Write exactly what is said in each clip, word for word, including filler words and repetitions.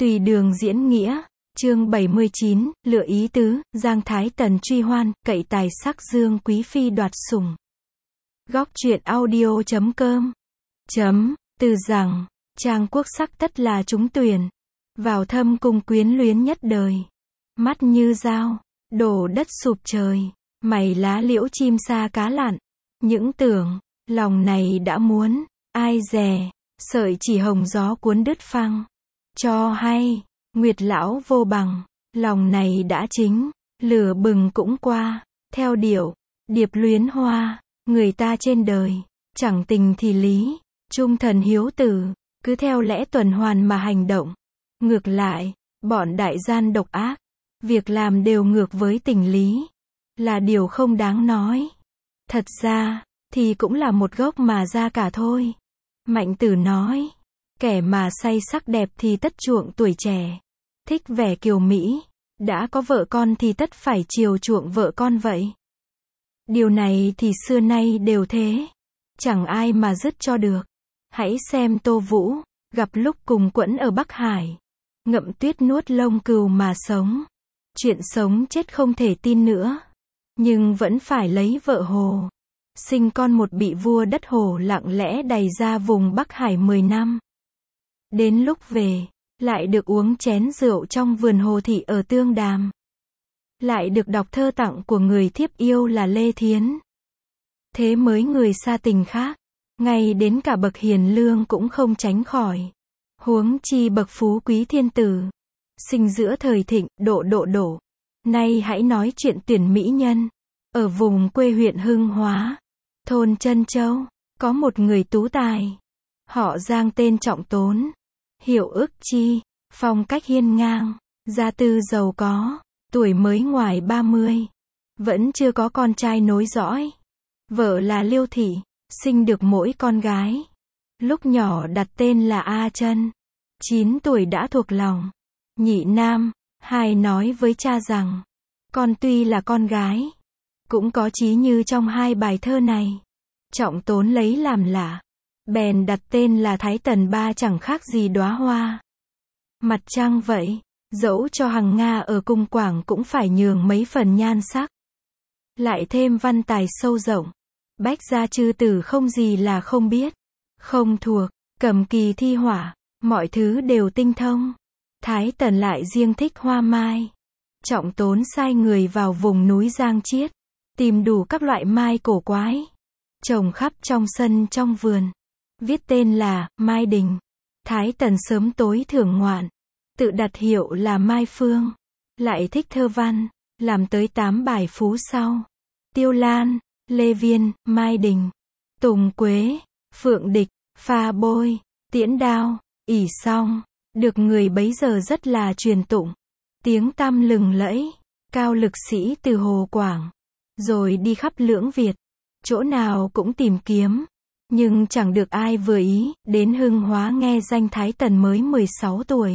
Tùy đường diễn nghĩa, chương bảy mươi chín, lựa ý tứ, Giang Thái Tần truy hoan, cậy tài sắc Dương Quý Phi đoạt sủng. Góc truyện audio chấm com. Chấm, từ rằng, trang quốc sắc tất là trúng tuyển. Vào thâm cung quyến luyến nhất đời. Mắt như dao, đổ đất sụp trời. Mày lá liễu chim sa cá lặn. Những tưởng, lòng này đã muốn, ai dè, sợi chỉ hồng gió cuốn đứt phăng. Cho hay, Nguyệt lão vô bằng, lòng này đã chính, lửa bừng cũng qua, theo điệu, điệp luyến hoa, người ta trên đời, chẳng tình thì lý, trung thần hiếu tử, cứ theo lẽ tuần hoàn mà hành động. Ngược lại, bọn đại gian độc ác, việc làm đều ngược với tình lý, là điều không đáng nói. Thật ra, thì cũng là một gốc mà ra cả thôi. Mạnh Tử nói, kẻ mà say sắc đẹp thì tất chuộng tuổi trẻ, thích vẻ kiều mỹ, đã có vợ con thì tất phải chiều chuộng vợ con vậy. Điều này thì xưa nay đều thế, chẳng ai mà dứt cho được. Hãy xem Tô Vũ, gặp lúc cùng quẫn ở Bắc Hải, ngậm tuyết nuốt lông cừu mà sống. Chuyện sống chết không thể tin nữa, nhưng vẫn phải lấy vợ Hồ. Sinh con một bị vua đất Hồ lặng lẽ đày ra vùng Bắc Hải mười năm. Đến lúc về, lại được uống chén rượu trong vườn Hồ Thị ở Tương Đàm. Lại được đọc thơ tặng của người thiếp yêu là Lê Thiến. Thế mới người xa tình khác, ngay đến cả bậc hiền lương cũng không tránh khỏi. Huống chi bậc phú quý thiên tử, sinh giữa thời thịnh, độ độ đổ. Nay hãy nói chuyện tuyển mỹ nhân. Ở vùng quê huyện Hưng Hóa, thôn Trân Châu, có một người tú tài. Họ Giang tên Trọng Tốn, hiệu ức chi, phong cách hiên ngang, gia tư giàu có, tuổi mới ngoài ba mươi. Vẫn chưa có con trai nối dõi. Vợ là Liêu Thị, sinh được mỗi con gái. Lúc nhỏ đặt tên là A Trân. chín tuổi đã thuộc lòng. Nhị nam, hai nói với cha rằng, con tuy là con gái, cũng có chí như trong hai bài thơ này. Trọng Tốn lấy làm lạ, bèn đặt tên là Thái Tần Ba, chẳng khác gì đóa hoa. Mặt trăng vậy, dẫu cho hằng Nga ở cung quảng cũng phải nhường mấy phần nhan sắc. Lại thêm văn tài sâu rộng, bách gia chư tử không gì là không biết, không thuộc, cầm kỳ thi họa, mọi thứ đều tinh thông. Thái Tần lại riêng thích hoa mai. Trọng Tốn sai người vào vùng núi Giang Chiết, tìm đủ các loại mai cổ quái, trồng khắp trong sân trong vườn, viết tên là Mai Đình. Thái Tần sớm tối thưởng ngoạn, tự đặt hiệu là Mai Phương. Lại thích thơ văn, làm tới tám bài phú sau: Tiêu Lan, Lê Viên, Mai Đình, Tùng Quế, Phượng Địch, Pha Bôi, Tiễn Đao, ỷ Song, được người bấy giờ rất là truyền tụng. Tiếng tăm lừng lẫy, cao lực sĩ từ Hồ Quảng, rồi đi khắp lưỡng Việt, chỗ nào cũng tìm kiếm, nhưng chẳng được ai vừa ý. Đến Hưng Hóa nghe danh Thái Tần mới mười sáu tuổi,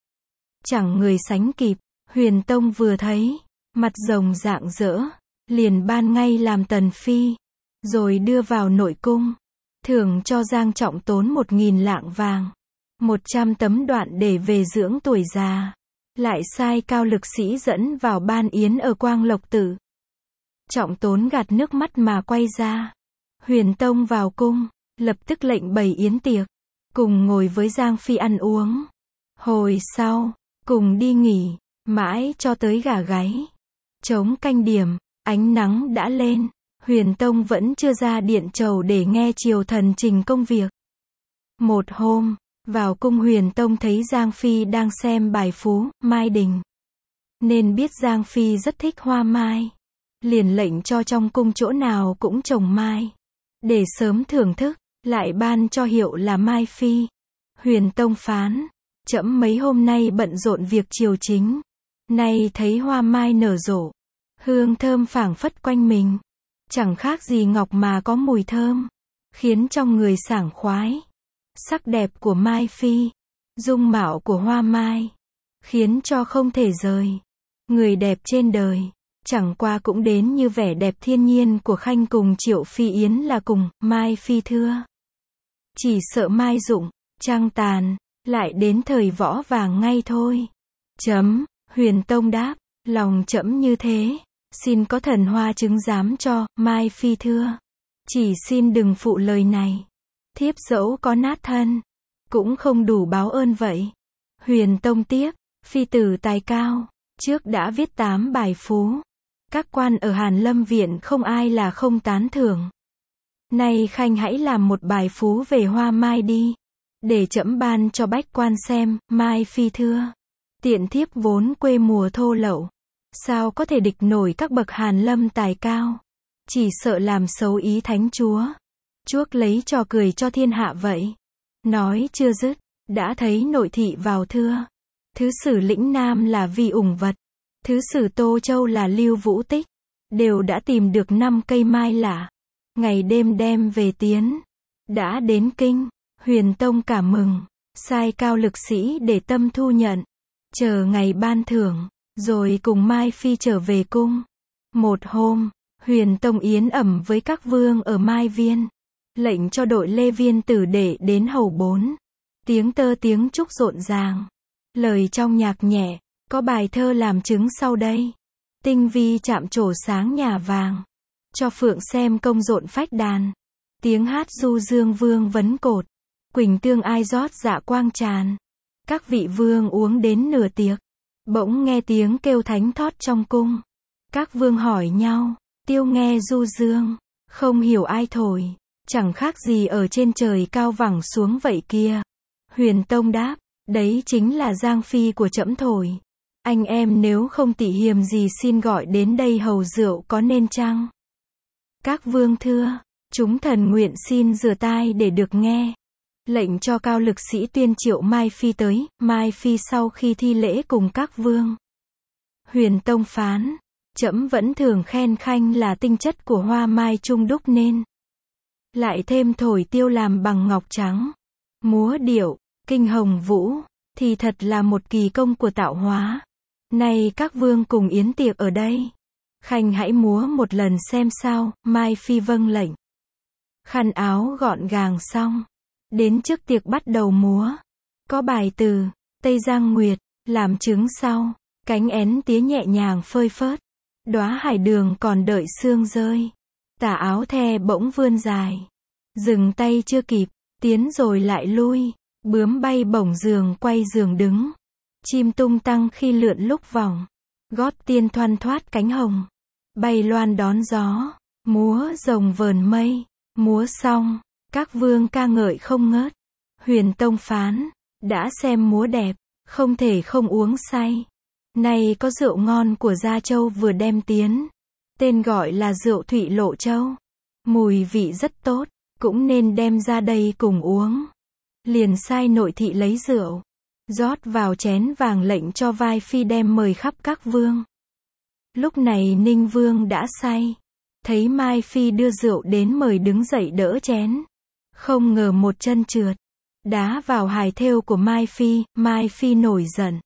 chẳng người sánh kịp. Huyền Tông vừa thấy, mặt rồng rạng rỡ, liền ban ngay làm tần phi, rồi đưa vào nội cung, thưởng cho Giang Trọng Tốn một nghìn lạng vàng, một trăm tấm đoạn để về dưỡng tuổi già. Lại sai cao lực sĩ dẫn vào ban yến ở Quang Lộc Tự. Trọng Tốn gạt nước mắt mà quay ra. Huyền Tông vào cung, lập tức lệnh bày yến tiệc, cùng ngồi với Giang Phi ăn uống. Hồi sau, cùng đi nghỉ, mãi cho tới gà gáy. Trống canh điểm, ánh nắng đã lên, Huyền Tông vẫn chưa ra điện chầu để nghe triều thần trình công việc. Một hôm, vào cung Huyền Tông thấy Giang Phi đang xem bài phú, Mai Đình. Nên biết Giang Phi rất thích hoa mai. Liền lệnh cho trong cung chỗ nào cũng trồng mai, để sớm thưởng thức, lại ban cho hiệu là Mai Phi. Huyền Tông phán, trẫm mấy hôm nay bận rộn việc triều chính, nay thấy hoa mai nở rộ, hương thơm phảng phất quanh mình, chẳng khác gì ngọc mà có mùi thơm, khiến trong người sảng khoái. Sắc đẹp của Mai Phi, dung mạo của hoa mai, khiến cho không thể rời. Người đẹp trên đời, chẳng qua cũng đến như vẻ đẹp thiên nhiên của Khanh cùng Triệu Phi Yến là cùng Mai Phi thưa. Chỉ sợ mai rụng, trăng tàn, lại đến thời võ vàng ngay thôi. Chấm, Huyền Tông đáp, lòng trẫm như thế, xin có thần hoa chứng giám cho, Mai Phi thưa. Chỉ xin đừng phụ lời này. Thiếp dẫu có nát thân, cũng không đủ báo ơn vậy. Huyền Tông tiếp, phi tử tài cao, trước đã viết tám bài phú. Các quan ở Hàn Lâm Viện không ai là không tán thưởng. Nay khanh hãy làm một bài phú về hoa mai đi, để trẫm ban cho bách quan xem. Mai Phi thưa, tiện thiếp vốn quê mùa thô lậu, sao có thể địch nổi các bậc Hàn Lâm tài cao, chỉ sợ làm xấu ý thánh chúa, chuốc lấy trò cười cho thiên hạ vậy. Nói chưa dứt, đã thấy nội thị vào thưa. Thứ sử lĩnh Nam là Vi Ủng Vật, thứ sử Tô Châu là Lưu Vũ Tích, đều đã tìm được năm cây mai lạ, ngày đêm đem về tiến. Đã đến kinh, Huyền Tông cảm mừng, sai cao lực sĩ để tâm thu nhận, chờ ngày ban thưởng, rồi cùng Mai Phi trở về cung. Một hôm, Huyền Tông yến ẩm với các vương ở Mai Viên, lệnh cho đội Lê Viên tử để đến hầu bốn. Tiếng tơ tiếng trúc rộn ràng, lời trong nhạc nhẹ, có bài thơ làm chứng sau đây. Tinh vi chạm trổ sáng nhà vàng, cho phượng xem công rộn phách đàn. Tiếng hát du dương vương vấn cột, quỳnh tương ai rót dạ quang tràn. Các vị vương uống đến nửa tiệc, bỗng nghe tiếng kêu thánh thót trong cung. Các vương hỏi nhau, tiêu nghe du dương, không hiểu ai thổi, chẳng khác gì ở trên trời cao vẳng xuống vậy kia. Huyền Tông đáp, đấy chính là Giang Phi của trẫm thổi. Anh em nếu không tị hiềm gì xin gọi đến đây hầu rượu có nên chăng? Các vương thưa, chúng thần nguyện xin rửa tai để được nghe. Lệnh cho cao lực sĩ tuyên triệu Mai Phi tới. Mai Phi sau khi thi lễ cùng các vương, Huyền Tông phán, trẫm vẫn thường khen khanh là tinh chất của hoa mai trung đúc nên. Lại thêm thổi tiêu làm bằng ngọc trắng, múa điệu, kinh hồng vũ, thì thật là một kỳ công của tạo hóa. Nay các vương cùng yến tiệc ở đây, khanh hãy múa một lần xem sao. Mai Phi vâng lệnh. Khăn áo gọn gàng xong, đến trước tiệc bắt đầu múa. Có bài từ Tây Giang Nguyệt làm chứng sau. Cánh én tía nhẹ nhàng phơi phớt, đóa hải đường còn đợi sương rơi. Tà áo the bỗng vươn dài, dừng tay chưa kịp, tiến rồi lại lui. Bướm bay bổng giường quay giường đứng, chim tung tăng khi lượn lúc vòng. Gót tiên thoăn thoát cánh hồng, bay loan đón gió, múa rồng vờn mây. Múa xong, các vương ca ngợi không ngớt. Huyền Tông phán, đã xem múa đẹp, không thể không uống say. Nay có rượu ngon của Gia Châu vừa đem tiến, tên gọi là rượu Thụy Lộ Châu. Mùi vị rất tốt, cũng nên đem ra đây cùng uống. Liền sai nội thị lấy rượu, rót vào chén vàng lệnh cho Vai Phi đem mời khắp các vương. Lúc này Ninh Vương đã say, thấy Mai Phi đưa rượu đến mời đứng dậy đỡ chén. Không ngờ một chân trượt, đá vào hài thêu của Mai Phi. Mai Phi nổi giận,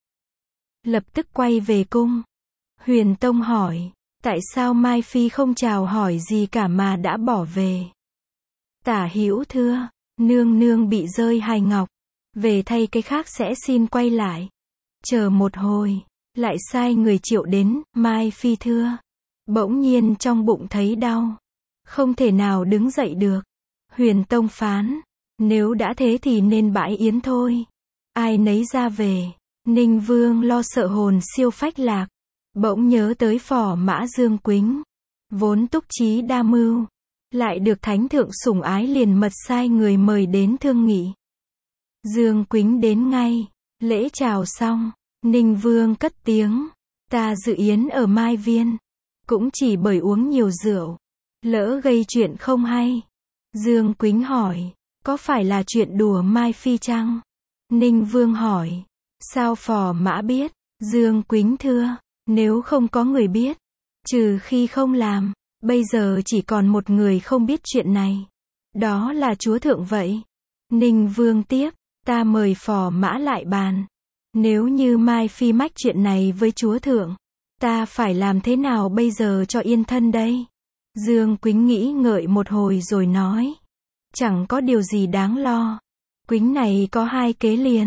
lập tức quay về cung. Huyền Tông hỏi, tại sao Mai Phi không chào hỏi gì cả mà đã bỏ về? Tả hữu thưa, nương nương bị rơi hài ngọc, về thay cái khác sẽ xin quay lại. Chờ một hồi, lại sai người triệu đến. Mai Phi thưa, bỗng nhiên trong bụng thấy đau, không thể nào đứng dậy được. Huyền Tông phán, nếu đã thế thì nên bãi yến thôi, ai nấy ra về. Ninh Vương lo sợ hồn siêu phách lạc, bỗng nhớ tới phò mã Dương Quýnh, vốn túc trí đa mưu, lại được thánh thượng sủng ái, liền mật sai người mời đến thương nghị. Dương Quýnh đến ngay, lễ chào xong, Ninh Vương cất tiếng, ta dự yến ở Mai Viên, cũng chỉ bởi uống nhiều rượu, lỡ gây chuyện không hay. Dương Quýnh hỏi, có phải là chuyện đùa Mai Phi chăng? Ninh Vương hỏi, sao phò mã biết? Dương Quýnh thưa, nếu không có người biết, trừ khi không làm, bây giờ chỉ còn một người không biết chuyện này, đó là chúa thượng vậy. Ninh Vương tiếp, ta mời phò mã lại bàn. Nếu như Mai Phi mách chuyện này với chúa thượng, ta phải làm thế nào bây giờ cho yên thân đây? Dương Quýnh nghĩ ngợi một hồi rồi nói, chẳng có điều gì đáng lo. Quýnh này có hai kế liền,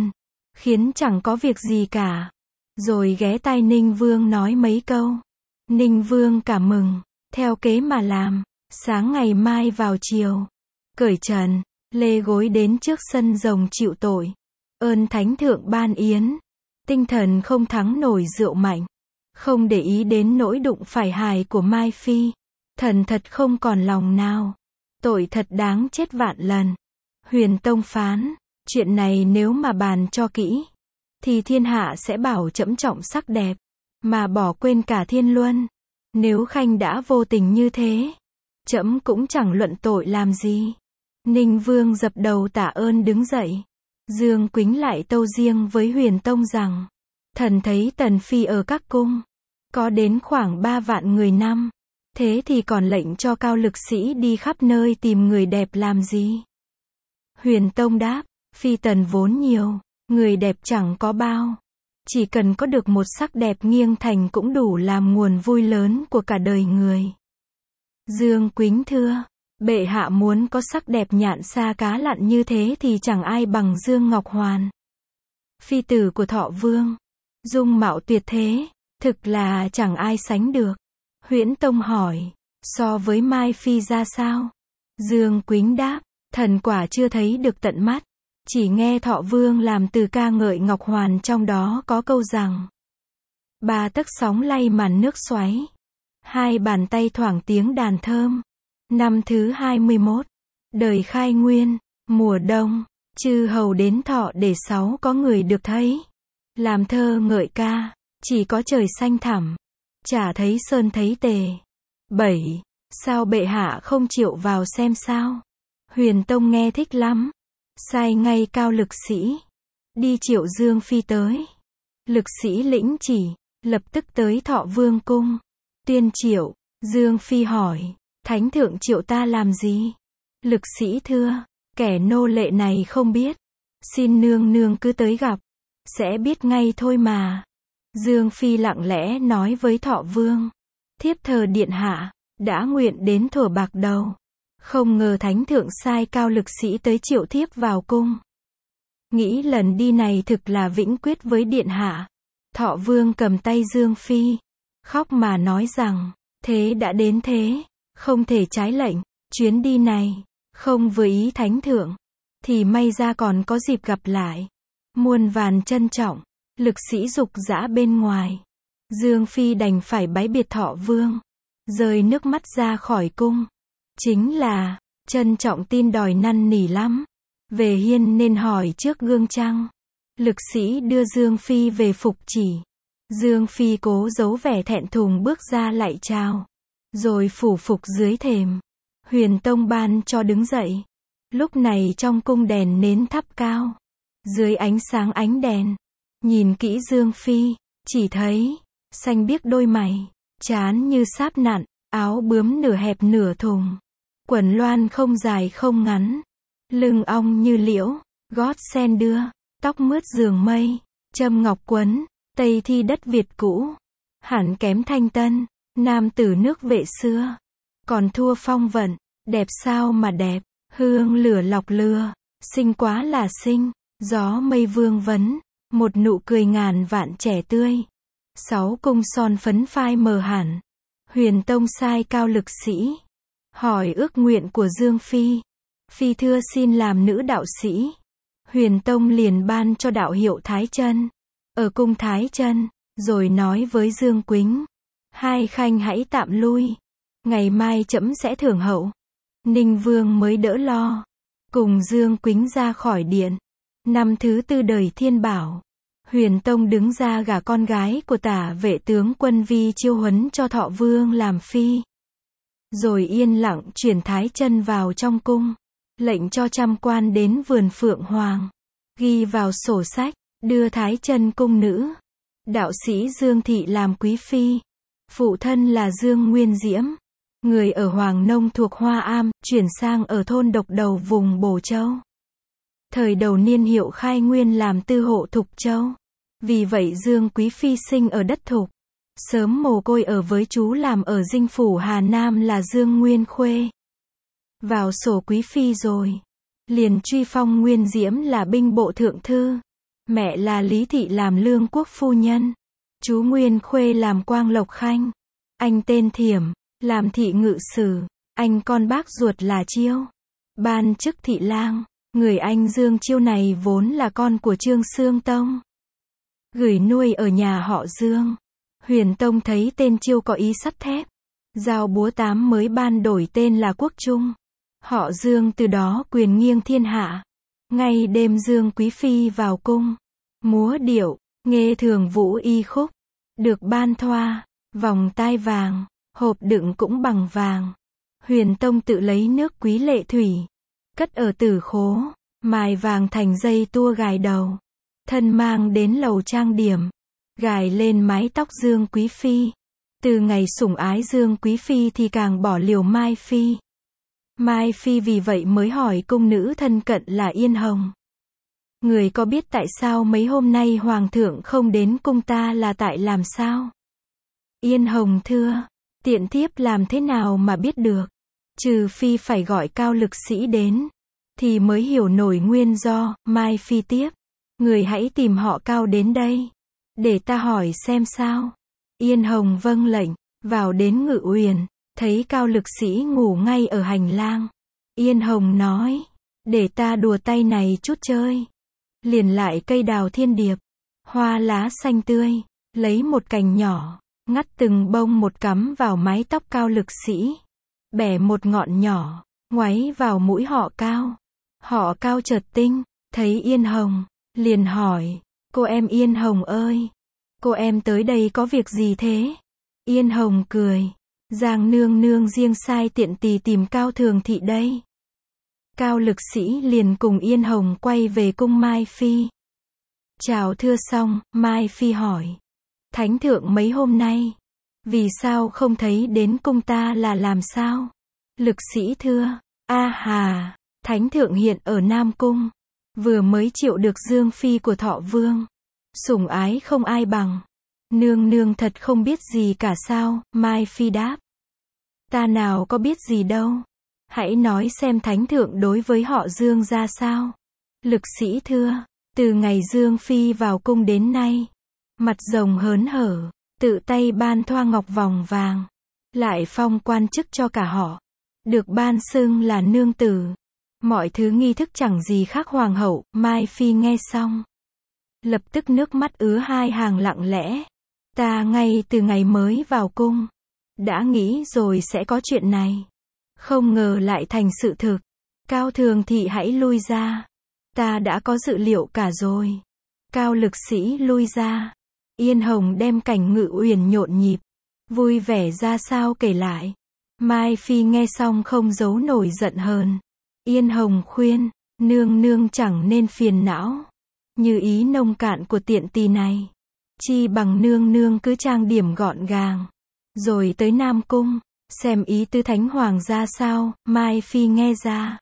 khiến chẳng có việc gì cả. Rồi ghé tai Ninh Vương nói mấy câu. Ninh Vương cảm mừng, theo kế mà làm. Sáng ngày mai vào chiều, cởi trần, lê gối đến trước sân rồng chịu tội. Ơn thánh thượng ban yến, tinh thần không thắng nổi rượu mạnh. Không để ý đến nỗi đụng phải hài của Mai Phi. Thần thật không còn lòng nào. Tội thật đáng chết vạn lần. Huyền Tông phán, chuyện này nếu mà bàn cho kỹ, thì thiên hạ sẽ bảo trẫm trọng sắc đẹp, mà bỏ quên cả thiên luân. Nếu Khanh đã vô tình như thế, trẫm cũng chẳng luận tội làm gì. Ninh Vương dập đầu tạ ơn đứng dậy. Dương Quýnh lại tâu riêng với Huyền Tông rằng, thần thấy Tần Phi ở các cung, có đến khoảng ba vạn người năm. Thế thì còn lệnh cho cao lực sĩ đi khắp nơi tìm người đẹp làm gì? Huyền Tông đáp, Phi tần vốn nhiều, người đẹp chẳng có bao. Chỉ cần có được một sắc đẹp nghiêng thành cũng đủ làm nguồn vui lớn của cả đời người. Dương Quýnh thưa, bệ hạ muốn có sắc đẹp nhạn sa cá lặn như thế thì chẳng ai bằng Dương Ngọc Hoàn. Phi tử của Thọ Vương, dung mạo tuyệt thế, thực là chẳng ai sánh được. Huyễn Tông hỏi, so với Mai Phi ra sao? Dương Quýnh đáp, thần quả chưa thấy được tận mắt. Chỉ nghe Thọ Vương làm từ ca ngợi Ngọc Hoàn, trong đó có câu rằng, ba tấc sóng lay màn nước xoáy, hai bàn tay thoảng tiếng đàn thơm. Năm thứ hai mươi mốt, đời khai nguyên, mùa đông, chư hầu đến Thọ để sáu có người được thấy. Làm thơ ngợi ca, chỉ có trời xanh thẳm, chả thấy sơn thấy tề. Bảy, sao bệ hạ không chịu vào xem sao? Huyền Tông nghe thích lắm, sai ngay cao lực sĩ đi triệu Dương Phi tới. Lực sĩ lĩnh chỉ, lập tức tới Thọ Vương cung. Tuyên triệu, Dương Phi hỏi, thánh thượng triệu ta làm gì? Lực sĩ thưa, kẻ nô lệ này không biết, xin nương nương cứ tới gặp, sẽ biết ngay thôi mà. Dương Phi lặng lẽ nói với Thọ Vương, thiếp thờ điện hạ, đã nguyện đến thuở bạc đầu. Không ngờ thánh thượng sai cao lực sĩ tới triệu thiếp vào cung. Nghĩ lần đi này thực là vĩnh quyết với điện hạ. Thọ Vương cầm tay Dương Phi, khóc mà nói rằng, thế đã đến thế, không thể trái lệnh. Chuyến đi này, không vừa ý thánh thượng, thì may ra còn có dịp gặp lại. Muôn vàn trân trọng. Lực sĩ dục dã bên ngoài. Dương Phi đành phải bái biệt Thọ Vương, rơi nước mắt ra khỏi cung. Chính là, trân trọng tin đòi năn nỉ lắm. Về hiên nên hỏi trước gương trăng. Lực sĩ đưa Dương Phi về phục chỉ. Dương Phi cố giấu vẻ thẹn thùng bước ra lại chào. Rồi phủ phục dưới thềm. Huyền Tông ban cho đứng dậy. Lúc này trong cung đèn nến thắp cao. Dưới ánh sáng ánh đèn, nhìn kỹ Dương Phi, chỉ thấy, xanh biếc đôi mày, trán như sáp nặn, áo bướm nửa hẹp nửa thùng. Quần loan không dài không ngắn, lưng ong như liễu, gót sen đưa, tóc mướt giường mây, châm ngọc quấn, tây thi đất Việt cũ. Hẳn kém thanh tân, nam tử nước Vệ xưa. Còn thua phong vận, đẹp sao mà đẹp, hương lửa lọc lừa, xinh quá là xinh. Gió mây vương vấn, một nụ cười ngàn vạn trẻ tươi. Sáu cung son phấn phai mờ hẳn. Huyền Tông sai cao lực sĩ, hỏi ước nguyện của Dương Phi. Phi thưa xin làm nữ đạo sĩ. Huyền Tông liền ban cho đạo hiệu Thái Chân, ở cung Thái Chân, rồi nói với Dương Quýnh, hai khanh hãy tạm lui, ngày mai trẫm sẽ thưởng hậu. Ninh Vương mới đỡ lo, cùng Dương Quýnh ra khỏi điện. Năm thứ tư đời Thiên Bảo, Huyền Tông đứng ra gả con gái của Tả Vệ tướng quân Vi Chiêu Huấn cho Thọ Vương làm phi. Rồi yên lặng chuyển Thái Chân vào trong cung, lệnh cho trăm quan đến vườn Phượng Hoàng, ghi vào sổ sách, đưa Thái Chân cung nữ. Đạo sĩ Dương Thị làm quý phi, phụ thân là Dương Nguyên Diễm, người ở Hoàng Nông thuộc Hoa Am, chuyển sang ở thôn Độc Đầu vùng Bổ Châu. Thời đầu niên hiệu khai nguyên làm tư hộ Thục Châu. Vì vậy Dương Quý Phi sinh ở đất Thục. Sớm mồ côi ở với chú làm ở dinh phủ Hà Nam là Dương Nguyên Khuê. Vào sổ Quý Phi rồi, liền truy phong Nguyên Diễm là binh bộ thượng thư. Mẹ là Lý Thị làm lương quốc phu nhân. Chú Nguyên Khuê làm quang lộc khanh. Anh tên Thiểm, làm thị ngự sử. Anh con bác ruột là Chiêu, ban chức thị lang. Người anh Dương Chiêu này vốn là con của Trương Xương Tông, gửi nuôi ở nhà họ Dương. Huyền Tông thấy tên Chiêu có ý sắt thép, giao búa tám mới ban đổi tên là Quốc Trung. Họ Dương từ đó quyền nghiêng thiên hạ. Ngay đêm Dương Quý Phi vào cung, múa điệu, nghe thường vũ y khúc, được ban thoa, vòng tai vàng, hộp đựng cũng bằng vàng. Huyền Tông tự lấy nước quý lệ thủy, cất ở tử khố, mài vàng thành dây tua gài đầu, thân mang đến lầu trang điểm, gài lên mái tóc Dương Quý Phi. Từ ngày sủng ái Dương Quý Phi thì càng bỏ liều Mai Phi. Mai Phi vì vậy mới hỏi cung nữ thân cận là Yên Hồng: người có biết tại sao mấy hôm nay Hoàng thượng không đến cung ta là tại làm sao? Yên Hồng thưa: tiện thiếp làm thế nào mà biết được? Trừ phi phải gọi Cao lực sĩ đến, thì mới hiểu nổi nguyên do. Mai Phi tiếp: người hãy tìm họ Cao đến đây, để ta hỏi xem sao. Yên Hồng vâng lệnh, vào đến Ngự Uyển, thấy Cao lực sĩ ngủ ngay ở hành lang. Yên Hồng nói: để ta đùa tay này chút chơi. Liền lại cây đào thiên điệp, hoa lá xanh tươi, lấy một cành nhỏ, ngắt từng bông một cắm vào mái tóc Cao lực sĩ, bẻ một ngọn nhỏ, ngoáy vào mũi họ Cao. Họ Cao chợt tinh, thấy Yên Hồng, liền hỏi: cô em Yên Hồng ơi, cô em tới đây có việc gì thế? Yên Hồng cười: Giang nương nương riêng sai tiện tỳ tìm Cao thường thị đây. Cao lực sĩ liền cùng Yên Hồng quay về cung Mai Phi. Chào thưa xong, Mai Phi hỏi: thánh thượng mấy hôm nay, vì sao không thấy đến cung ta là làm sao? Lực sĩ thưa: a hà, thánh thượng hiện ở Nam Cung, vừa mới triệu được Dương Phi của Thọ Vương, sủng ái không ai bằng. Nương nương thật không biết gì cả sao? Mai Phi đáp: ta nào có biết gì đâu. Hãy nói xem thánh thượng đối với họ Dương ra sao? Lực sĩ thưa: từ ngày Dương Phi vào cung đến nay, mặt rồng hớn hở, tự tay ban thoa ngọc vòng vàng, lại phong quan chức cho cả họ, được ban xưng là nương tử. Mọi thứ nghi thức chẳng gì khác hoàng hậu. Mai Phi nghe xong, lập tức nước mắt ứa hai hàng lặng lẽ. Ta ngay từ ngày mới vào cung, đã nghĩ rồi sẽ có chuyện này, không ngờ lại thành sự thực. Cao thường thị hãy lui ra, ta đã có dự liệu cả rồi. Cao lực sĩ lui ra. Yên Hồng đem cảnh Ngự Uyển nhộn nhịp, vui vẻ ra sao kể lại. Mai Phi nghe xong không giấu nổi giận hờn. Yên Hồng khuyên: nương nương chẳng nên phiền não, như ý nông cạn của tiện tỳ này, chi bằng nương nương cứ trang điểm gọn gàng, rồi tới Nam Cung, xem ý tứ thánh hoàng ra sao. Mai Phi nghe ra,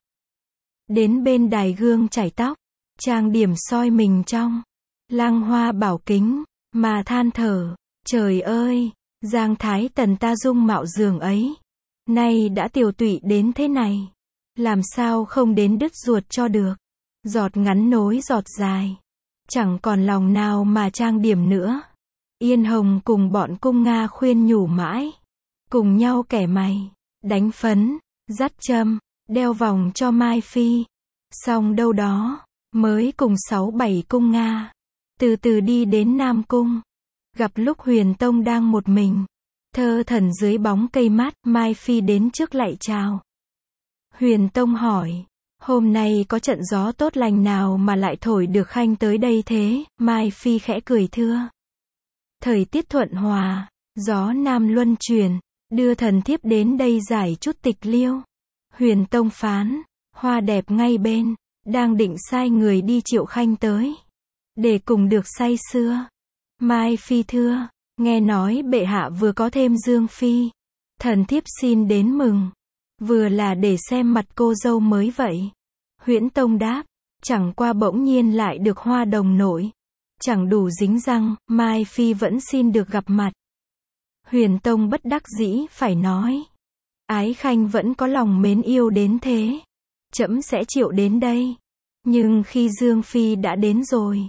đến bên đài gương chải tóc, trang điểm soi mình trong lang hoa bảo kính, mà than thở: trời ơi, Giang Thái Tần ta dung mạo giường ấy, nay đã tiều tụy đến thế này, làm sao không đến đứt ruột cho được. Giọt ngắn nối giọt dài, chẳng còn lòng nào mà trang điểm nữa. Yên Hồng cùng bọn cung Nga khuyên nhủ mãi, cùng nhau kẻ mày, đánh phấn, dắt châm, đeo vòng cho Mai Phi. Xong đâu đó, mới cùng sáu bảy cung Nga, từ từ đi đến Nam Cung. Gặp lúc Huyền Tông đang một mình, thơ thẩn dưới bóng cây mát. Mai Phi đến trước lạy chào. Huyền Tông hỏi: hôm nay có trận gió tốt lành nào mà lại thổi được khanh tới đây thế? Mai Phi khẽ cười thưa: thời tiết thuận hòa, gió nam luân chuyển, đưa thần thiếp đến đây giải chút tịch liêu. Huyền Tông phán: hoa đẹp ngay bên, đang định sai người đi triệu khanh tới, để cùng được say sưa. Mai Phi thưa: nghe nói bệ hạ vừa có thêm Dương Phi, thần thiếp xin đến mừng, vừa là để xem mặt cô dâu mới vậy. Huyễn Tông đáp: chẳng qua bỗng nhiên lại được hoa đồng nổi, chẳng đủ dính răng. Mai Phi vẫn xin được gặp mặt. Huyền Tông bất đắc dĩ phải nói: ái khanh vẫn có lòng mến yêu đến thế, trẫm sẽ chịu đến đây. Nhưng khi Dương Phi đã đến rồi,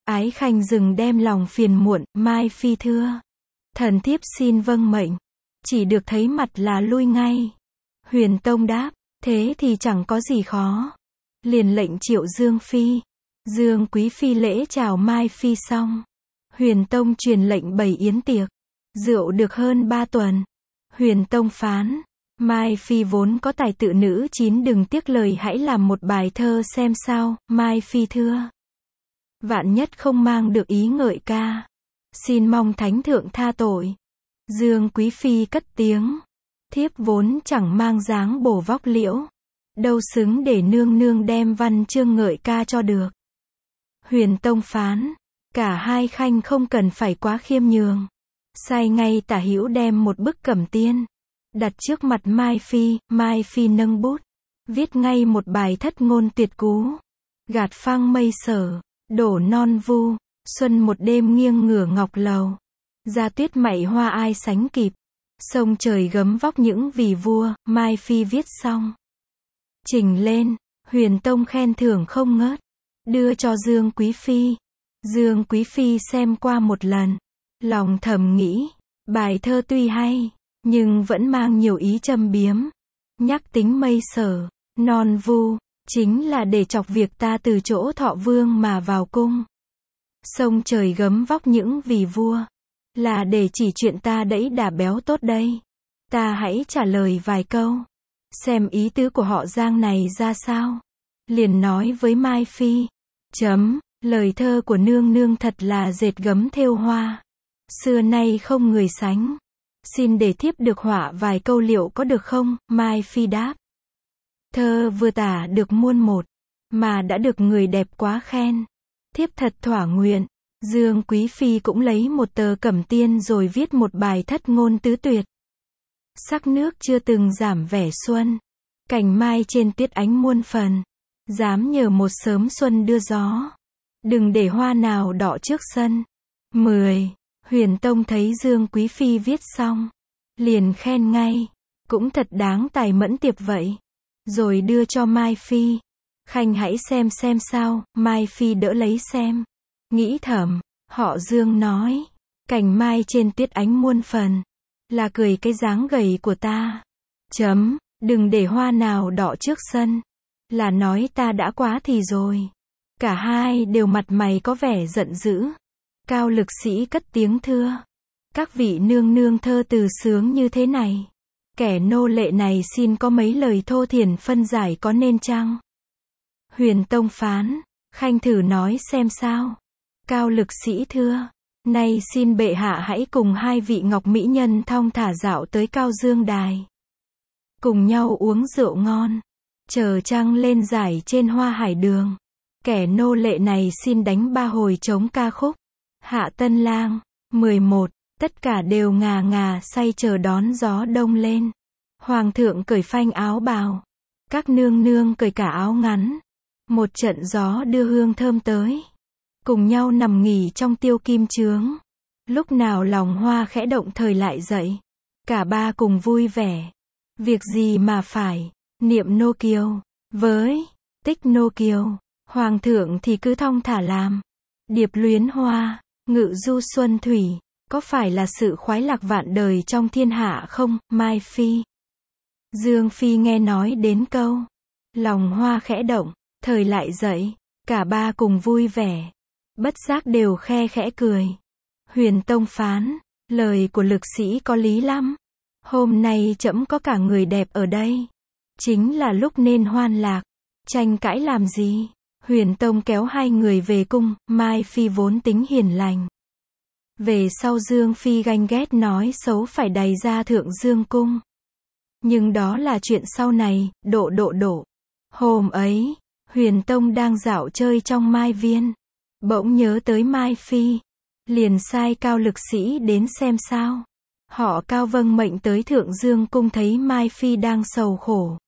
Ái khanh dừng đem lòng phiền muộn, Mai Phi thưa. Thần thiếp xin vâng mệnh. Chỉ được thấy mặt là lui ngay. Huyền Tông đáp, thế thì chẳng có gì khó. Liền lệnh triệu Dương Phi. Dương Quý Phi lễ chào Mai Phi xong. Huyền Tông truyền lệnh bày yến tiệc. Rượu được hơn ba tuần. Huyền Tông phán, Mai Phi vốn có tài tự nữ chín, đừng tiếc lời, hãy làm một bài thơ xem sao. Mai Phi thưa, vạn nhất không mang được ý ngợi ca, xin mong thánh thượng tha tội. Dương Quý Phi cất tiếng, thiếp vốn chẳng mang dáng bổ vóc liễu, đâu xứng để nương nương đem văn chương ngợi ca cho được. Huyền Tông phán, cả hai khanh không cần phải quá khiêm nhường. Sai ngay tả hữu đem một bức cẩm tiên, đặt trước mặt Mai Phi. Mai Phi nâng bút, viết ngay một bài thất ngôn tuyệt cú. Gạt phang mây sở, đổ non vu, xuân một đêm nghiêng ngửa ngọc lầu. Ra tuyết mảy hoa ai sánh kịp, sông trời gấm vóc những vì vua. Mai Phi viết xong, trình lên, Huyền Tông khen thưởng không ngớt, đưa cho Dương Quý Phi. Dương Quý Phi xem qua một lần, lòng thầm nghĩ, bài thơ tuy hay, nhưng vẫn mang nhiều ý châm biếm. Nhắc tính mây sở, non vu, chính là để chọc việc ta từ chỗ Thọ Vương mà vào cung. Sông trời gấm vóc những vì vua, là để chỉ chuyện ta đẫy đà béo tốt đây. Ta hãy trả lời vài câu, xem ý tứ của họ Giang này ra sao. Liền nói với Mai Phi, chấm, lời thơ của nương nương thật là dệt gấm thêu hoa, xưa nay không người sánh. Xin để thiếp được họa vài câu liệu có được không? Mai Phi đáp, thơ vừa tả được muôn một, mà đã được người đẹp quá khen, thiếp thật thỏa nguyện. Dương Quý Phi cũng lấy một tờ cẩm tiên rồi viết một bài thất ngôn tứ tuyệt. Sắc nước chưa từng giảm vẻ xuân, cành mai trên tuyết ánh muôn phần, dám nhờ một sớm xuân đưa gió, đừng để hoa nào đọ trước sân. mười. Huyền Tông thấy Dương Quý Phi viết xong, liền khen ngay, cũng thật đáng tài mẫn tiệp vậy. Rồi đưa cho Mai Phi, khanh hãy xem xem sao. Mai Phi đỡ lấy xem, nghĩ thầm, họ Dương nói, cành mai trên tuyết ánh muôn phần, là cười cái dáng gầy của ta. Chấm, đừng để hoa nào đọ trước sân, là nói ta đã quá thì rồi. Cả hai đều mặt mày có vẻ giận dữ. Cao lực sĩ cất tiếng thưa, các vị nương nương thơ từ sướng như thế này, kẻ nô lệ này xin có mấy lời thô thiển phân giải có nên chăng? Huyền Tông phán, khanh thử nói xem sao. Cao lực sĩ thưa, nay xin bệ hạ hãy cùng hai vị ngọc mỹ nhân thong thả dạo tới Cao Dương Đài, cùng nhau uống rượu ngon, chờ trăng lên rải trên hoa hải đường. Kẻ nô lệ này xin đánh ba hồi trống ca khúc Hạ Tân Lang. mười một. Tất cả đều ngà ngà say chờ đón gió đông lên. Hoàng thượng cởi phanh áo bào, các nương nương cởi cả áo ngắn. Một trận gió đưa hương thơm tới, cùng nhau nằm nghỉ trong tiêu kim trướng. Lúc nào lòng hoa khẽ động thời lại dậy, cả ba cùng vui vẻ. Việc gì mà phải niệm nô kiều, với tích nô kiều, hoàng thượng thì cứ thong thả làm. Điệp luyến hoa, ngự du xuân thủy, có phải là sự khoái lạc vạn đời trong thiên hạ không? Mai Phi, Dương Phi nghe nói đến câu, lòng hoa khẽ động, thời lại dậy, cả ba cùng vui vẻ, bất giác đều khe khẽ cười. Huyền Tông phán, lời của lực sĩ có lý lắm. Hôm nay trẫm có cả người đẹp ở đây, chính là lúc nên hoan lạc, tranh cãi làm gì? Huyền Tông kéo hai người về cung. Mai Phi vốn tính hiền lành, về sau Dương Phi ganh ghét nói xấu phải đày ra Thượng Dương cung. Nhưng đó là chuyện sau này. Độ độ độ. Hôm ấy, Huyền Tông đang dạo chơi trong Mai Viên, bỗng nhớ tới Mai Phi, liền sai Cao lực sĩ đến xem sao. Họ Cao vâng mệnh tới Thượng Dương cung thấy Mai Phi đang sầu khổ.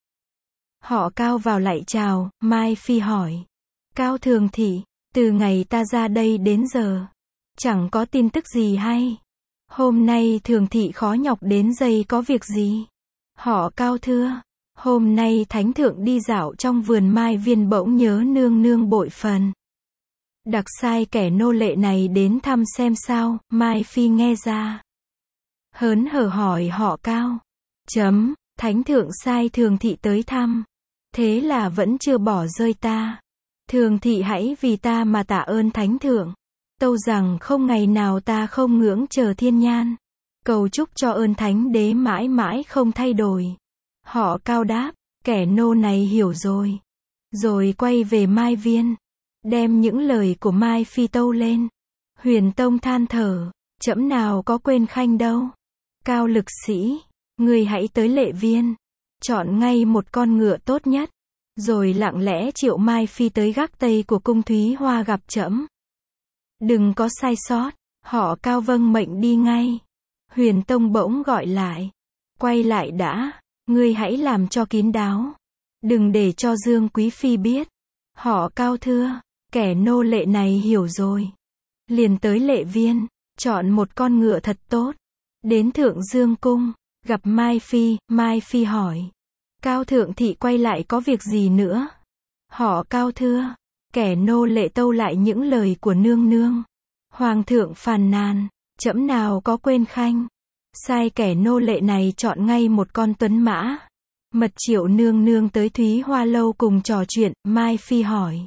Họ Cao vào lạy chào. Mai Phi hỏi, Cao thường thị, từ ngày ta ra đây đến giờ, chẳng có tin tức gì hay. Hôm nay thường thị khó nhọc đến đây có việc gì? Họ Cao thưa, hôm nay thánh thượng đi dạo trong vườn Mai Viên bỗng nhớ nương nương bội phần. Đặc sai kẻ nô lệ này đến thăm xem sao, Mai Phi nghe ra. Hớn hở hỏi họ Cao. Chấm, thánh thượng sai thường thị tới thăm. Thế là vẫn chưa bỏ rơi ta. Thường thị hãy vì ta mà tạ ơn thánh thượng. Tâu rằng không ngày nào ta không ngưỡng chờ thiên nhan. Cầu chúc cho ơn thánh đế mãi mãi không thay đổi. Họ Cao đáp, kẻ nô này hiểu rồi. Rồi quay về Mai Viên. Đem những lời của Mai Phi tâu lên. Huyền Tông than thở, trẫm nào có quên khanh đâu. Cao lực sĩ, người hãy tới Lệ Viên. Chọn ngay một con ngựa tốt nhất. Rồi lặng lẽ triệu Mai Phi tới gác tây của cung Thúy Hoa gặp trẫm. Đừng có sai sót. Họ Cao vâng mệnh đi ngay. Huyền Tông bỗng gọi lại. Quay lại đã, ngươi hãy làm cho kín đáo. Đừng để cho Dương Quý Phi biết. Họ Cao thưa, kẻ nô lệ này hiểu rồi. Liền tới Lệ Viên, chọn một con ngựa thật tốt. Đến Thượng Dương Cung, gặp Mai Phi, Mai Phi hỏi. Cao thượng thị quay lại có việc gì nữa? Họ Cao thưa, kẻ nô lệ tâu lại những lời của nương nương. Hoàng thượng phàn nàn, trẫm nào có quên khanh. Sai kẻ nô lệ này chọn ngay một con tuấn mã. Mật triệu nương nương tới Thúy Hoa Lâu cùng trò chuyện. Mai Phi hỏi.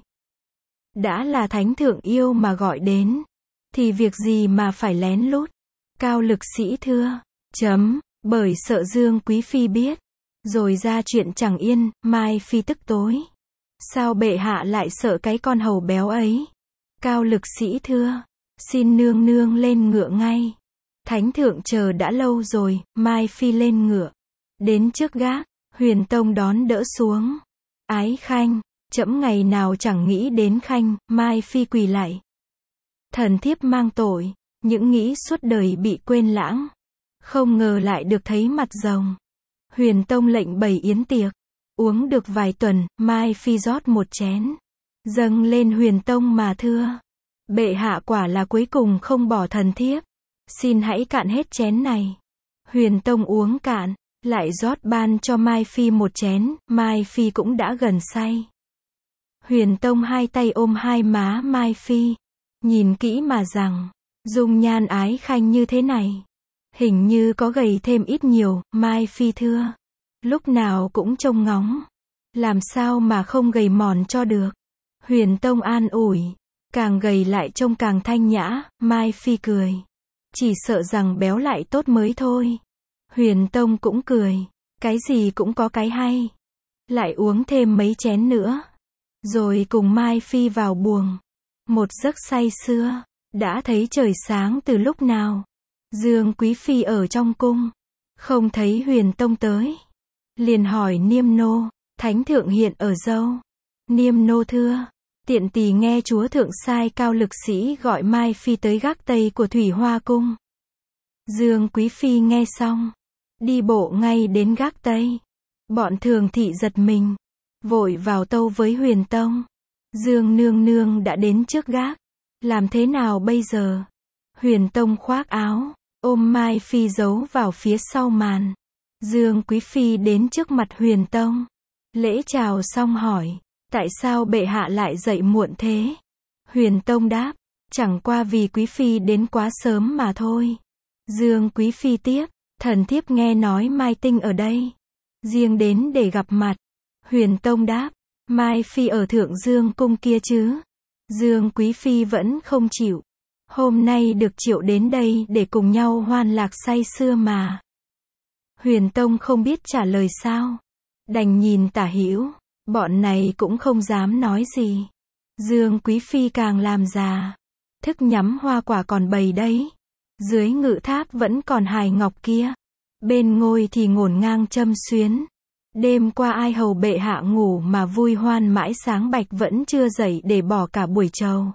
Đã là thánh thượng yêu mà gọi đến. Thì việc gì mà phải lén lút? Cao lực sĩ thưa. Chấm, bởi sợ Dương Quý Phi biết. Rồi ra chuyện chẳng yên. Mai Phi tức tối. Sao bệ hạ lại sợ cái con hầu béo ấy? Cao lực sĩ thưa. Xin nương nương lên ngựa ngay. Thánh thượng chờ đã lâu rồi. Mai Phi lên ngựa. Đến trước gác. Huyền Tông đón đỡ xuống. Ái khanh, trẫm ngày nào chẳng nghĩ đến khanh. Mai Phi quỳ lại. Thần thiếp mang tội. Những nghĩ suốt đời bị quên lãng. Không ngờ lại được thấy mặt rồng. Huyền Tông lệnh bày yến tiệc. Uống được vài tuần. Mai Phi rót một chén. Dâng lên Huyền Tông mà thưa. Bệ hạ quả là cuối cùng không bỏ thần thiếp. Xin hãy cạn hết chén này. Huyền Tông uống cạn. Lại rót ban cho Mai Phi một chén. Mai Phi cũng đã gần say. Huyền Tông hai tay ôm hai má Mai Phi. Nhìn kỹ mà rằng. Dung nhan ái khanh như thế này. Hình như có gầy thêm ít nhiều. Mai Phi thưa. Lúc nào cũng trông ngóng. Làm sao mà không gầy mòn cho được. Huyền Tông an ủi. Càng gầy lại trông càng thanh nhã. Mai Phi cười. Chỉ sợ rằng béo lại tốt mới thôi. Huyền Tông cũng cười. Cái gì cũng có cái hay. Lại uống thêm mấy chén nữa. Rồi cùng Mai Phi vào buồng. Một giấc say sưa. Đã thấy trời sáng từ lúc nào. Dương Quý Phi ở trong cung. Không thấy Huyền Tông tới. Liền hỏi Niêm Nô. Thánh thượng hiện ở dâu. Niêm Nô thưa. Tiện tỳ nghe chúa thượng sai Cao lực sĩ gọi Mai Phi tới gác tây của Thủy Hoa Cung. Dương Quý Phi nghe xong. Đi bộ ngay đến gác tây. Bọn thường thị giật mình. Vội vào tâu với Huyền Tông. Dương nương nương đã đến trước gác. Làm thế nào bây giờ? Huyền Tông khoác áo. Ôm Mai Phi giấu vào phía sau màn. Dương Quý Phi đến trước mặt Huyền Tông. Lễ chào xong hỏi. Tại sao bệ hạ lại dậy muộn thế? Huyền Tông đáp. Chẳng qua vì Quý Phi đến quá sớm mà thôi. Dương Quý Phi tiếp. Thần thiếp nghe nói Mai Tinh ở đây. Riêng đến để gặp mặt. Huyền Tông đáp. Mai Phi ở Thượng Dương Cung kia chứ. Dương Quý Phi vẫn không chịu. Hôm nay được triệu đến đây để cùng nhau hoan lạc say sưa mà. Huyền Tông không biết trả lời sao. Đành nhìn Tả Hữu. Bọn này cũng không dám nói gì. Dương Quý Phi càng làm già. Thức nhắm hoa quả còn bầy đấy. Dưới ngự tháp vẫn còn hài ngọc kia. Bên ngôi thì ngổn ngang châm xuyến. Đêm qua ai hầu bệ hạ ngủ mà vui hoan mãi sáng bạch vẫn chưa dậy để bỏ cả buổi trầu.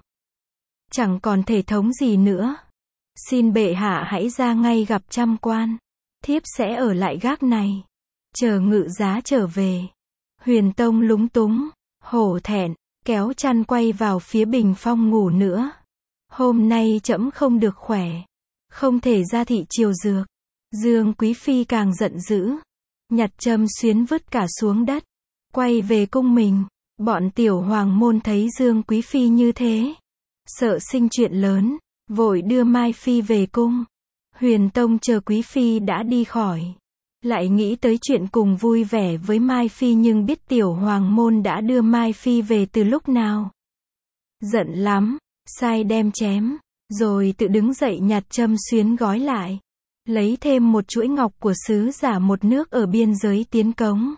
Chẳng còn thể thống gì nữa. Xin bệ hạ hãy ra ngay gặp trăm quan. Thiếp sẽ ở lại gác này. Chờ ngự giá trở về. Huyền Tông lúng túng. Hổ thẹn. Kéo chăn quay vào phía bình phong ngủ nữa. Hôm nay trẫm không được khỏe. Không thể ra thị triều dược. Dương Quý Phi càng giận dữ. Nhặt châm xuyến vứt cả xuống đất. Quay về cung mình. Bọn tiểu hoàng môn thấy Dương Quý Phi như thế. sợ sinh chuyện lớn, vội đưa Mai Phi về cung. Huyền Tông chờ Quý Phi đã đi khỏi, lại nghĩ tới chuyện cùng vui vẻ với Mai Phi nhưng biết tiểu hoàng môn đã đưa Mai Phi về từ lúc nào. Giận lắm, sai đem chém, rồi tự đứng dậy nhặt châm xuyến gói lại, lấy thêm một chuỗi ngọc của sứ giả một nước ở biên giới tiến cống,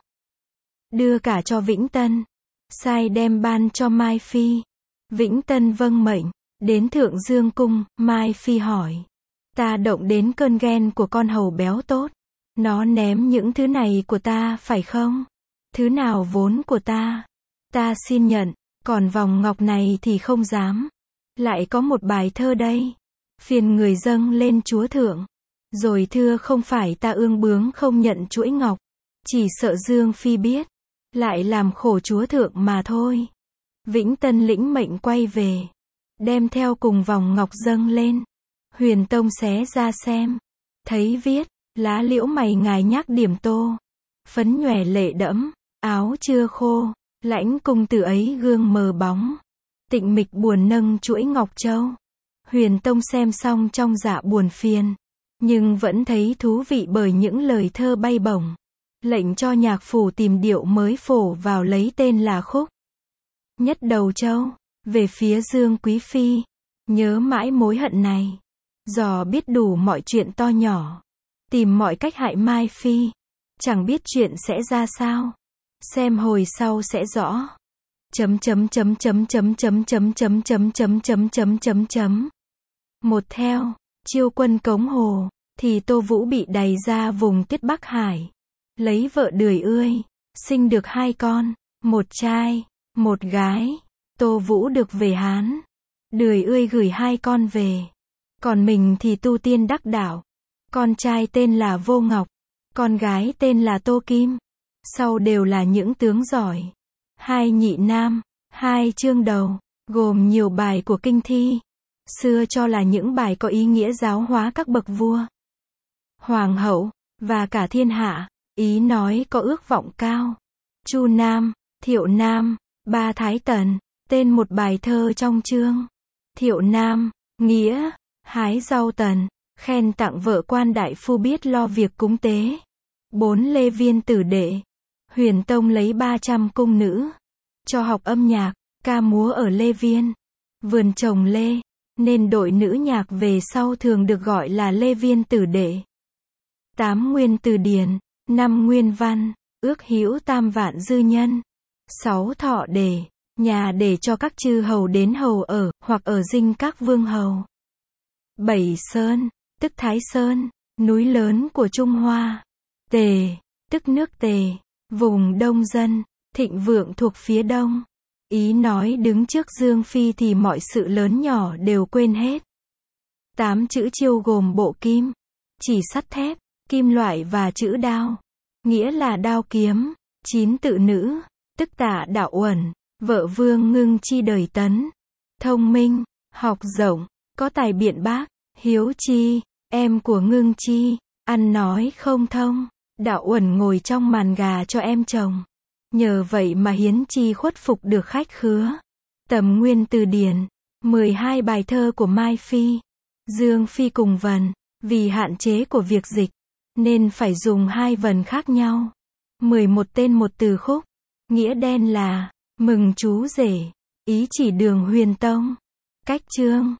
đưa cả cho Vĩnh Tân, sai đem ban cho Mai Phi. Vĩnh Tân vâng mệnh, đến Thượng Dương cung. Mai Phi hỏi, ta động đến cơn ghen của con hầu béo tốt, nó ném những thứ này của ta phải không? Thứ nào vốn của ta, ta xin nhận, còn vòng ngọc này thì không dám. Lại có một bài thơ đây, phiền người dâng lên chúa thượng, rồi thưa không phải ta ương bướng không nhận chuỗi ngọc, chỉ sợ Dương Phi biết, lại làm khổ chúa thượng mà thôi. Vĩnh Tân lĩnh mệnh quay về, đem theo cùng vòng ngọc dâng lên. Huyền Tông xé ra xem, thấy viết, lá liễu mày ngài nhắc điểm tô, phấn nhòe lệ đẫm, áo chưa khô, lãnh cung tử ấy gương mờ bóng, tịnh mịch buồn nâng chuỗi ngọc châu. Huyền Tông xem xong trong dạ buồn phiền, nhưng vẫn thấy thú vị bởi những lời thơ bay bổng, lệnh cho nhạc phủ tìm điệu mới phổ vào lấy tên là khúc Nhất Đầu Châu. Về phía Dương Quý Phi, nhớ mãi mối hận này, dò biết đủ mọi chuyện to nhỏ, tìm mọi cách hại Mai Phi, chẳng biết chuyện sẽ ra sao, xem hồi sau sẽ rõ. Chấm chấm chấm chấm chấm chấm chấm chấm chấm chấm chấm chấm chấm chấm. Một theo, chiêu quân Cống Hồ, thì Tô Vũ bị đày ra vùng Tiết Bắc Hải, lấy vợ Đười Ươi, sinh được hai con, một trai, một gái. Tô Vũ được về Hán, Đười Ươi gửi hai con về, còn mình thì tu tiên đắc đạo. Con trai tên là Vô Ngọc, con gái tên là Tô Kim, sau đều là những tướng giỏi. Hai nhị nam, hai chương đầu, gồm nhiều bài của kinh thi, xưa cho là những bài có ý nghĩa giáo hóa các bậc vua, hoàng hậu, và cả thiên hạ, ý nói có ước vọng cao. Chu Nam, Thiệu Nam, ba thái tần, tên một bài thơ trong chương. Thiệu Nam, nghĩa, hái rau tần, khen tặng vợ quan đại phu biết lo việc cúng tế. Bốn lê viên tử đệ, Huyền Tông lấy ba trăm cung nữ, cho học âm nhạc, ca múa ở Lê Viên, vườn trồng lê, nên đội nữ nhạc về sau thường được gọi là Lê Viên tử đệ. Tám nguyên từ điển, năm nguyên văn, ước hữu tam vạn dư nhân. Sáu thọ đề, nhà để cho các chư hầu đến hầu ở, hoặc ở dinh các vương hầu. Bảy sơn, tức Thái Sơn, núi lớn của Trung Hoa. Tề, tức nước Tề, vùng đông dân, thịnh vượng thuộc phía đông. Ý nói đứng trước Dương Phi thì mọi sự lớn nhỏ đều quên hết. Tám chữ chiêu gồm bộ kim, chỉ sắt thép, kim loại và chữ đao, nghĩa là đao kiếm. Chín tự nữ, tức Tả Đạo Uẩn, vợ Vương Ngưng Chi đời Tấn. Thông minh, học rộng, có tài biện bác. Hiếu Chi, em của Ngưng Chi, ăn nói không thông. Đạo Uẩn ngồi trong màn gà cho em chồng, nhờ vậy mà Hiến Chi khuất phục được khách khứa. Tầm nguyên từ điển, mười hai bài thơ của Mai Phi. Dương Phi cùng vần, vì hạn chế của việc dịch, nên phải dùng hai vần khác nhau. mười một tên một từ khúc, nghĩa đen là, mừng chú rể, ý chỉ đường Huyền Tông. Cách chương,